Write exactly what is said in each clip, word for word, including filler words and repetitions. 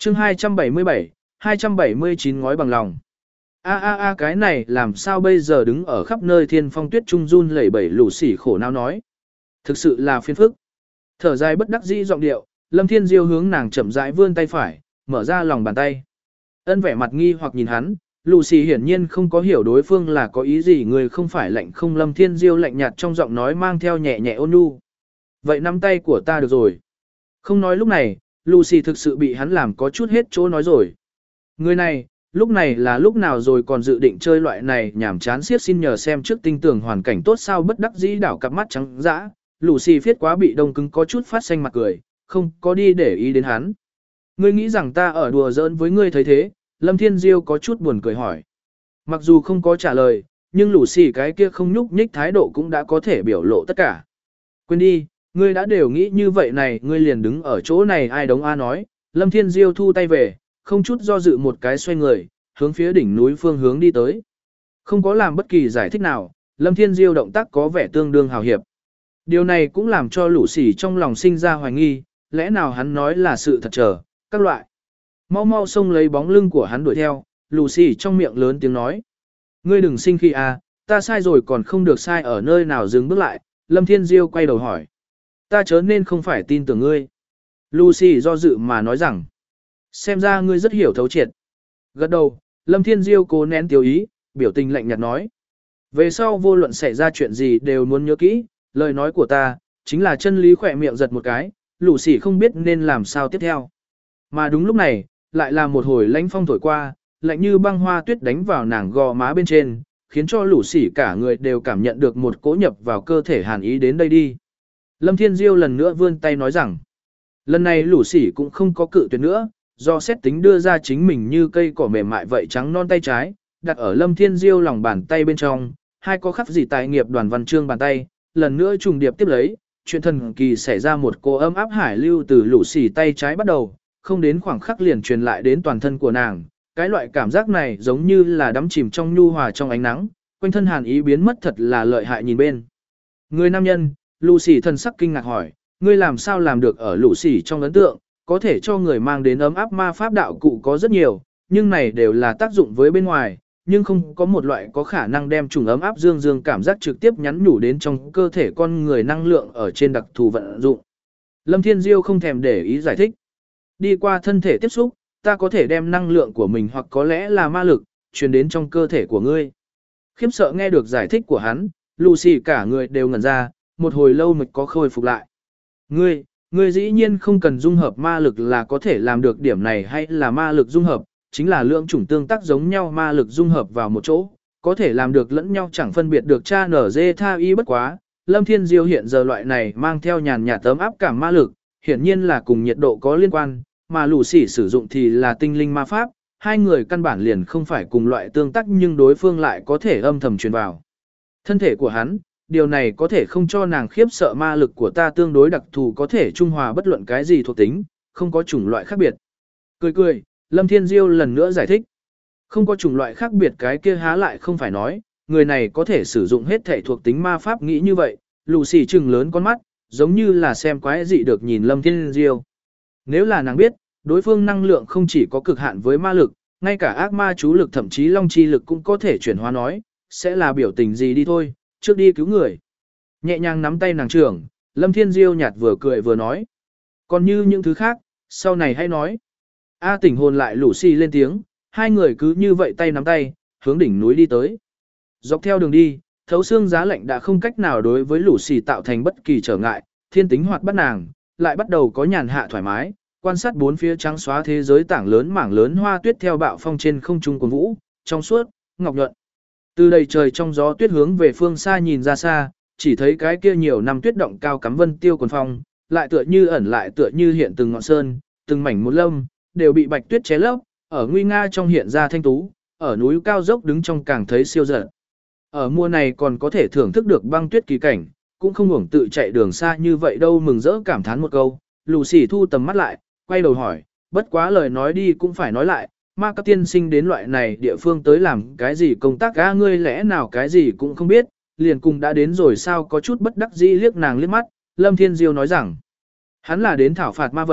chương hai trăm bảy mươi bảy, hai trăm bảy mươi chín ngói bằng lòng. A a a cái này làm sao bây giờ đứng ở khắp nơi thiên phong tuyết trung run lẩy bẩy lù xỉ khổ não nói. Thực sự là phiền phức. Thở dài bất đắc dĩ giọng điệu, Lâm Thiên Diêu hướng nàng chậm rãi vươn tay phải, mở ra lòng bàn tay. Ân vẻ mặt nghi hoặc nhìn hắn, lù xỉ hiển nhiên không có hiểu đối phương là có ý gì, người không phải lạnh không. Lâm Thiên Diêu lạnh nhạt trong giọng nói mang theo nhẹ nhẹ ôn nhu. Vậy nắm tay của ta được rồi. Không nói lúc này, Lucy thực sự bị hắn làm có chút hết chỗ nói rồi. Người này, lúc này là lúc nào rồi còn dự định chơi loại này nhảm chán xiết, xin nhờ xem trước tinh tường hoàn cảnh tốt sao. Bất đắc dĩ đảo cặp mắt trắng dã, Lucy phiết quá bị đông cứng có chút phát xanh mặt cười, không có đi để ý đến hắn. Ngươi nghĩ rằng ta ở đùa giỡn với ngươi thấy thế? Lâm Thiên Diêu có chút buồn cười hỏi. Mặc dù không có trả lời, nhưng Lucy cái kia không nhúc nhích thái độ cũng đã có thể biểu lộ tất cả. Quên đi, ngươi đã đều nghĩ như vậy này, ngươi liền đứng ở chỗ này ai đống a nói. Lâm Thiên Diêu thu tay về, không chút do dự một cái xoay người, hướng phía đỉnh núi phương hướng đi tới. Không có làm bất kỳ giải thích nào, Lâm Thiên Diêu động tác có vẻ tương đương hào hiệp. Điều này cũng làm cho lũ sỉ trong lòng sinh ra hoài nghi, lẽ nào hắn nói là sự thật chờ, các loại. Mau mau xông lấy bóng lưng của hắn đuổi theo, lũ sỉ trong miệng lớn tiếng nói. Ngươi đừng sinh khi à, ta sai rồi còn không được sai ở nơi nào, dừng bước lại. Lâm Thiên Diêu quay đầu hỏi. Ta chớ nên không phải tin tưởng ngươi. Lucy do dự mà nói rằng. Xem ra ngươi rất hiểu thấu triệt. Gật đầu, Lâm Thiên Diêu cố nén tiêu ý, biểu tình lạnh nhạt nói. Về sau vô luận xảy ra chuyện gì đều muốn nhớ kỹ, lời nói của ta, chính là chân lý. Khỏe miệng giật một cái, Lucy không biết nên làm sao tiếp theo. Mà đúng lúc này, lại là một hồi lãnh phong thổi qua, lạnh như băng hoa tuyết đánh vào nàng gò má bên trên, khiến cho Lucy cả người đều cảm nhận được một cỗ nhập vào cơ thể hàn ý. Đến đây đi. Lâm Thiên Diêu lần nữa vươn tay nói rằng, lần này Lucy cũng không có cự tuyệt nữa, do xét tính đưa ra chính mình như cây cỏ mềm mại vậy trắng non tay trái, đặt ở Lâm Thiên Diêu lòng bàn tay bên trong, hai có khắc gì tài nghiệp đoàn văn chương bàn tay, lần nữa trùng điệp tiếp lấy, chuyện thần kỳ xảy ra, một cô ấm áp hải lưu từ Lucy tay trái bắt đầu, không đến khoảng khắc liền truyền lại đến toàn thân của nàng, cái loại cảm giác này giống như là đắm chìm trong nhu hòa trong ánh nắng, quanh thân hàn ý biến mất thật là lợi hại. Nhìn bên người nam nhân, Lucy thần sắc kinh ngạc hỏi, ngươi làm sao làm được? Ở Lucy trong ấn tượng, có thể cho người mang đến ấm áp ma pháp đạo cụ có rất nhiều, nhưng này đều là tác dụng với bên ngoài, nhưng không có một loại có khả năng đem trùng ấm áp dương dương cảm giác trực tiếp nhắn nhủ đến trong cơ thể con người, năng lượng ở trên đặc thù vận dụng. Lâm Thiên Diêu không thèm để ý giải thích. Đi qua thân thể tiếp xúc, ta có thể đem năng lượng của mình hoặc có lẽ là ma lực, truyền đến trong cơ thể của ngươi. Khiếp sợ nghe được giải thích của hắn, Lucy cả người đều ngẩn ra, một hồi lâu mới có khôi phục lại. Ngươi, ngươi dĩ nhiên không cần dung hợp ma lực là có thể làm được điểm này, hay là ma lực dung hợp, chính là lượng chủng tương tác giống nhau, ma lực dung hợp vào một chỗ, có thể làm được lẫn nhau chẳng phân biệt được cha nở dê tha y. Bất quá, Lâm Thiên Diêu hiện giờ loại này mang theo nhàn nhạt ấm áp cảm ma lực, hiển nhiên là cùng nhiệt độ có liên quan, mà Lucy sử dụng thì là tinh linh ma pháp, hai người căn bản liền không phải cùng loại tương tác, nhưng đối phương lại có thể âm thầm truyền vào thân thể của hắn. Điều này có thể không cho nàng khiếp sợ, ma lực của ta tương đối đặc thù, có thể trung hòa bất luận cái gì thuộc tính, không có chủng loại khác biệt. Cười cười, Lâm Thiên Diêu lần nữa giải thích. Không có chủng loại khác biệt cái kia há lại không phải nói, người này có thể sử dụng hết thể thuộc tính ma pháp. Nghĩ như vậy, Lucy trừng lớn con mắt, giống như là xem quái dị được nhìn Lâm Thiên Diêu. Nếu là nàng biết, đối phương năng lượng không chỉ có cực hạn với ma lực, ngay cả ác ma chú lực thậm chí long chi lực cũng có thể chuyển hóa, nói, sẽ là biểu tình gì đi thôi, trước đi cứu người. Nhẹ nhàng nắm tay nàng trưởng, Lâm Thiên Diêu nhạt vừa cười vừa nói. Còn như những thứ khác, sau này hãy nói. A tỉnh hồn lại Lucy lên tiếng, hai người cứ như vậy tay nắm tay, hướng đỉnh núi đi tới. Dọc theo đường đi, thấu xương giá lạnh đã không cách nào đối với Lucy tạo thành bất kỳ trở ngại, thiên tính hoạt bắt nàng, lại bắt đầu có nhàn hạ thoải mái, quan sát bốn phía trắng xóa thế giới, tảng lớn mảng lớn hoa tuyết theo bạo phong trên không trung cuồn vũ, trong suốt, ngọc nhuận. Từ đầy trời trong gió tuyết hướng về phương xa nhìn ra xa, chỉ thấy cái kia nhiều năm tuyết động cao cắm vân tiêu quần phong, lại tựa như ẩn lại tựa như hiện từng ngọn sơn, từng mảnh một lâm, đều bị bạch tuyết ché lấp, ở nguy nga trong hiện ra thanh tú, ở núi cao dốc đứng trong càng thấy siêu dật. Ở mùa này còn có thể thưởng thức được băng tuyết kỳ cảnh, cũng không hưởng tự chạy đường xa như vậy đâu. Mừng rỡ cảm thán một câu, Lucy thu tầm mắt lại, quay đầu hỏi, bất quá lời nói đi cũng phải nói lại, ma các tiên sinh đến loại này địa phương tới làm cái gì công tác a? Ngươi lẽ nào cái gì cũng không biết, liền cùng đã đến rồi sao? Có chút bất đắc dĩ liếc nàng liếc mắt, Lâm Thiên Diêu nói rằng, hắn là đến thảo phạt ma vật,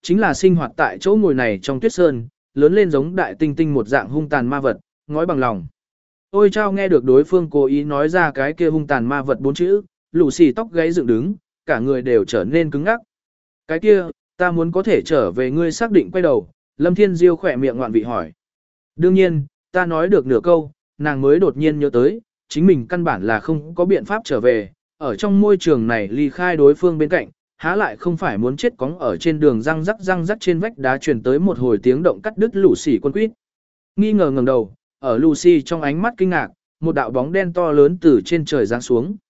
chính là sinh hoạt tại chỗ ngồi này trong tuyết sơn, lớn lên giống đại tinh tinh một dạng hung tàn ma vật, ngói bằng lòng. Ôi chao nghe được đối phương cố ý nói ra cái kia hung tàn ma vật bốn chữ, lũ xì tóc gáy dựng đứng, cả người đều trở nên cứng ngắc. Cái kia, ta muốn có thể trở về ngươi xác định quay đầu, Lâm Thiên Diêu khỏe miệng ngoạn vị hỏi. Đương nhiên, ta nói được nửa câu, nàng mới đột nhiên nhớ tới, chính mình căn bản là không có biện pháp trở về, ở trong môi trường này ly khai đối phương bên cạnh, há lại không phải muốn chết cóng ở trên đường răng rắc răng rắc trên vách đá truyền tới một hồi tiếng động cắt đứt lũ xỉ quân quýt. Nghi ngờ ngẩng đầu, ở Lucy trong ánh mắt kinh ngạc, một đạo bóng đen to lớn từ trên trời giáng xuống.